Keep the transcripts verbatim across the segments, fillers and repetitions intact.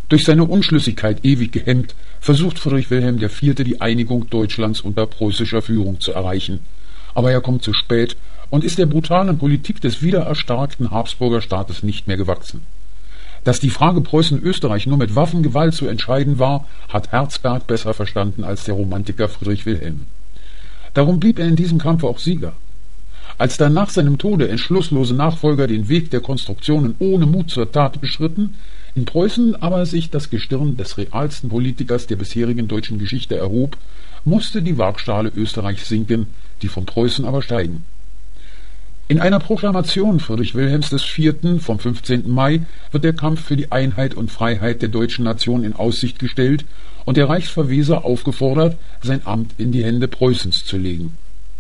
Durch seine Unschlüssigkeit ewig gehemmt, versucht Friedrich Wilhelm der Vierte die Einigung Deutschlands unter preußischer Führung zu erreichen. Aber er kommt zu spät und ist der brutalen Politik des wiedererstarkten Habsburger Staates nicht mehr gewachsen. Dass die Frage Preußen-Österreich nur mit Waffengewalt zu entscheiden war, hat Herzberg besser verstanden als der Romantiker Friedrich Wilhelm. Darum blieb er in diesem Kampf auch Sieger. Als dann nach seinem Tode entschlusslose Nachfolger den Weg der Konstruktionen ohne Mut zur Tat beschritten, in Preußen aber sich das Gestirn des realsten Politikers der bisherigen deutschen Geschichte erhob, musste die Waagschale Österreichs sinken, die von Preußen aber steigen. In einer Proklamation Friedrich Wilhelms des Vierten vom fünfzehnten Mai wird der Kampf für die Einheit und Freiheit der deutschen Nation in Aussicht gestellt und der Reichsverweser aufgefordert, sein Amt in die Hände Preußens zu legen.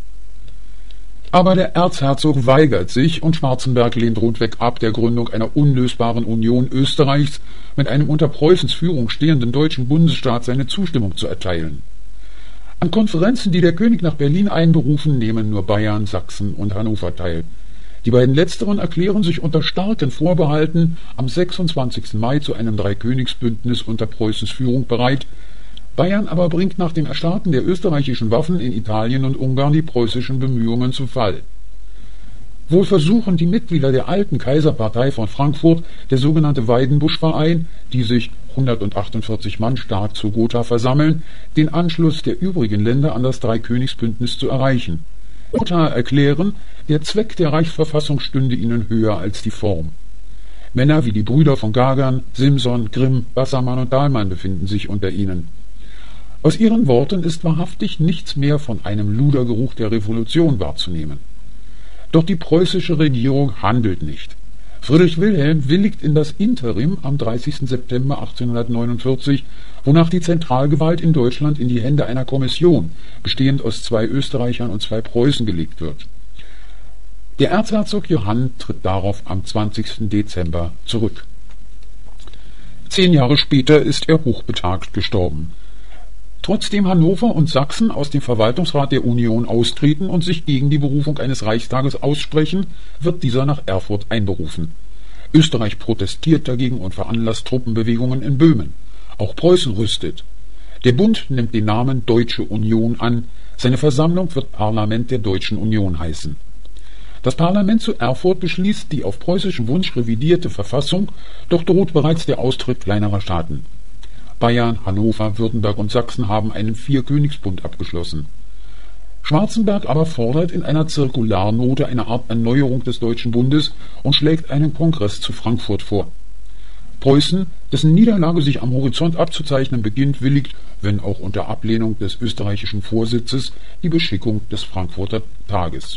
Aber der Erzherzog weigert sich und Schwarzenberg lehnt rundweg ab, der Gründung einer unlösbaren Union Österreichs mit einem unter Preußens Führung stehenden deutschen Bundesstaat seine Zustimmung zu erteilen. An Konferenzen, die der König nach Berlin einberufen, nehmen nur Bayern, Sachsen und Hannover teil. Die beiden letzteren erklären sich unter starken Vorbehalten am sechsundzwanzigsten Mai zu einem Dreikönigsbündnis unter Preußens Führung bereit. Bayern aber bringt nach dem Erstarken der österreichischen Waffen in Italien und Ungarn die preußischen Bemühungen zu Fall. Wohl versuchen die Mitglieder der alten Kaiserpartei von Frankfurt, der sogenannte Weidenbusch-Verein, die sich hundertachtundvierzig Mann stark zu Gotha versammeln, den Anschluss der übrigen Länder an das Dreikönigsbündnis zu erreichen. Gotha erklären, der Zweck der Reichsverfassung stünde ihnen höher als die Form. Männer wie die Brüder von Gagern, Simson, Grimm, Wassermann und Dahlmann befinden sich unter ihnen. Aus ihren Worten ist wahrhaftig nichts mehr von einem Ludergeruch der Revolution wahrzunehmen. Doch die preußische Regierung handelt nicht. Friedrich Wilhelm willigt in das Interim am dreißigsten September achtzehnhundertneunundvierzig, wonach die Zentralgewalt in Deutschland in die Hände einer Kommission, bestehend aus zwei Österreichern und zwei Preußen, gelegt wird. Der Erzherzog Johann tritt darauf am zwanzigsten Dezember zurück. Zehn Jahre später ist er hochbetagt gestorben. Trotzdem Hannover und Sachsen aus dem Verwaltungsrat der Union austreten und sich gegen die Berufung eines Reichstages aussprechen, wird dieser nach Erfurt einberufen. Österreich protestiert dagegen und veranlasst Truppenbewegungen in Böhmen. Auch Preußen rüstet. Der Bund nimmt den Namen Deutsche Union an. Seine Versammlung wird Parlament der Deutschen Union heißen. Das Parlament zu Erfurt beschließt die auf preußischen Wunsch revidierte Verfassung, doch droht bereits der Austritt kleinerer Staaten. Bayern, Hannover, Württemberg und Sachsen haben einen Vierkönigsbund abgeschlossen. Schwarzenberg aber fordert in einer Zirkularnote eine Art Erneuerung des Deutschen Bundes und schlägt einen Kongress zu Frankfurt vor. Preußen, dessen Niederlage sich am Horizont abzuzeichnen beginnt, willigt, wenn auch unter Ablehnung des österreichischen Vorsitzes, die Beschickung des Frankfurter Tages.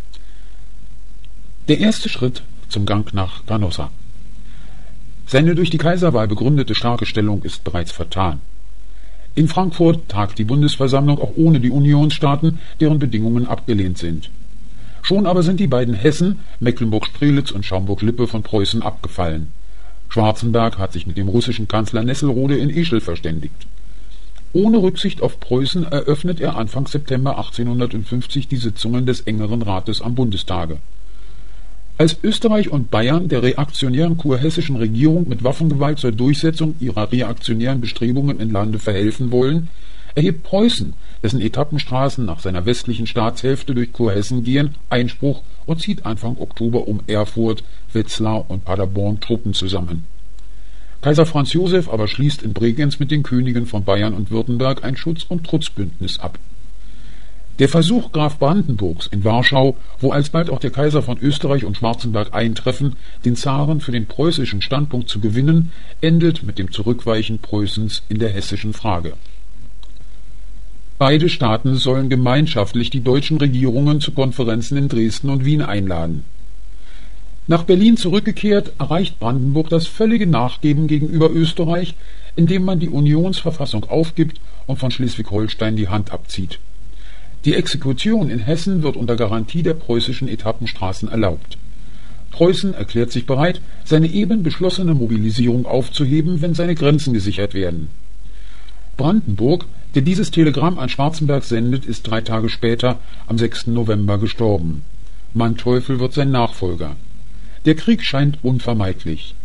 Der erste Schritt zum Gang nach Canossa. Seine durch die Kaiserwahl begründete starke Stellung ist bereits vertan. In Frankfurt tagt die Bundesversammlung auch ohne die Unionsstaaten, deren Bedingungen abgelehnt sind. Schon aber sind die beiden Hessen, Mecklenburg-Strelitz und Schaumburg-Lippe, von Preußen abgefallen. Schwarzenberg hat sich mit dem russischen Kanzler Nesselrode in Ischl verständigt. Ohne Rücksicht auf Preußen eröffnet er Anfang September achtzehnhundertfünfzig die Sitzungen des engeren Rates am Bundestage. Als Österreich und Bayern der reaktionären kurhessischen Regierung mit Waffengewalt zur Durchsetzung ihrer reaktionären Bestrebungen im Lande verhelfen wollen, erhebt Preußen, dessen Etappenstraßen nach seiner westlichen Staatshälfte durch Kurhessen gehen, Einspruch und zieht Anfang Oktober um Erfurt, Wetzlar und Paderborn Truppen zusammen. Kaiser Franz Josef aber schließt in Bregenz mit den Königen von Bayern und Württemberg ein Schutz- und Trutzbündnis ab. Der Versuch Graf Brandenburgs in Warschau, wo alsbald auch der Kaiser von Österreich und Schwarzenberg eintreffen, den Zaren für den preußischen Standpunkt zu gewinnen, endet mit dem Zurückweichen Preußens in der hessischen Frage. Beide Staaten sollen gemeinschaftlich die deutschen Regierungen zu Konferenzen in Dresden und Wien einladen. Nach Berlin zurückgekehrt, erreicht Brandenburg das völlige Nachgeben gegenüber Österreich, indem man die Unionsverfassung aufgibt und von Schleswig-Holstein die Hand abzieht. Die Exekution in Hessen wird unter Garantie der preußischen Etappenstraßen erlaubt. Preußen erklärt sich bereit, seine eben beschlossene Mobilisierung aufzuheben, wenn seine Grenzen gesichert werden. Brandenburg, der dieses Telegramm an Schwarzenberg sendet, ist drei Tage später, am sechsten November, gestorben. Manteuffel wird sein Nachfolger. Der Krieg scheint unvermeidlich.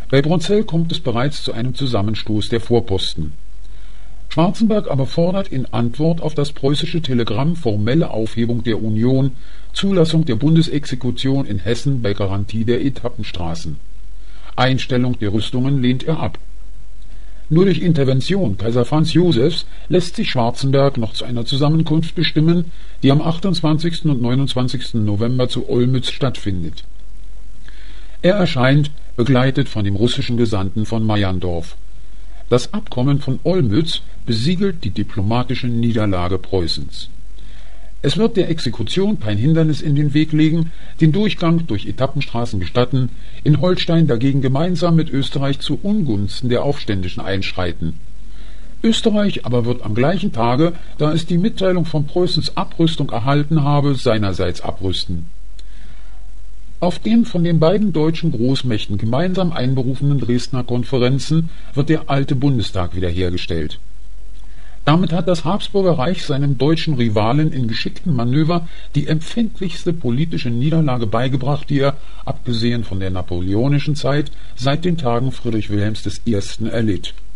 Bei Bronzell kommt es bereits zu einem Zusammenstoß der Vorposten. Schwarzenberg aber fordert in Antwort auf das preußische Telegramm formelle Aufhebung der Union, Zulassung der Bundesexekution in Hessen bei Garantie der Etappenstraßen. Einstellung der Rüstungen lehnt er ab. Nur durch Intervention Kaiser Franz Josefs lässt sich Schwarzenberg noch zu einer Zusammenkunft bestimmen, die am achtundzwanzigsten und neunundzwanzigsten November zu Olmütz stattfindet. Er erscheint, begleitet von dem russischen Gesandten von Meyerndorff. Das Abkommen von Olmütz besiegelt die diplomatische Niederlage Preußens. Es wird der Exekution kein Hindernis in den Weg legen, den Durchgang durch Etappenstraßen gestatten, in Holstein dagegen gemeinsam mit Österreich zu Ungunsten der Aufständischen einschreiten. Österreich aber wird am gleichen Tage, da es die Mitteilung von Preußens Abrüstung erhalten habe, seinerseits abrüsten. Auf den von den beiden deutschen Großmächten gemeinsam einberufenen Dresdner Konferenzen wird der alte Bundestag wiederhergestellt. Damit hat das Habsburger Reich seinem deutschen Rivalen in geschickten Manöver die empfindlichste politische Niederlage beigebracht, die er, abgesehen von der napoleonischen Zeit, seit den Tagen Friedrich Wilhelms I. erlitt.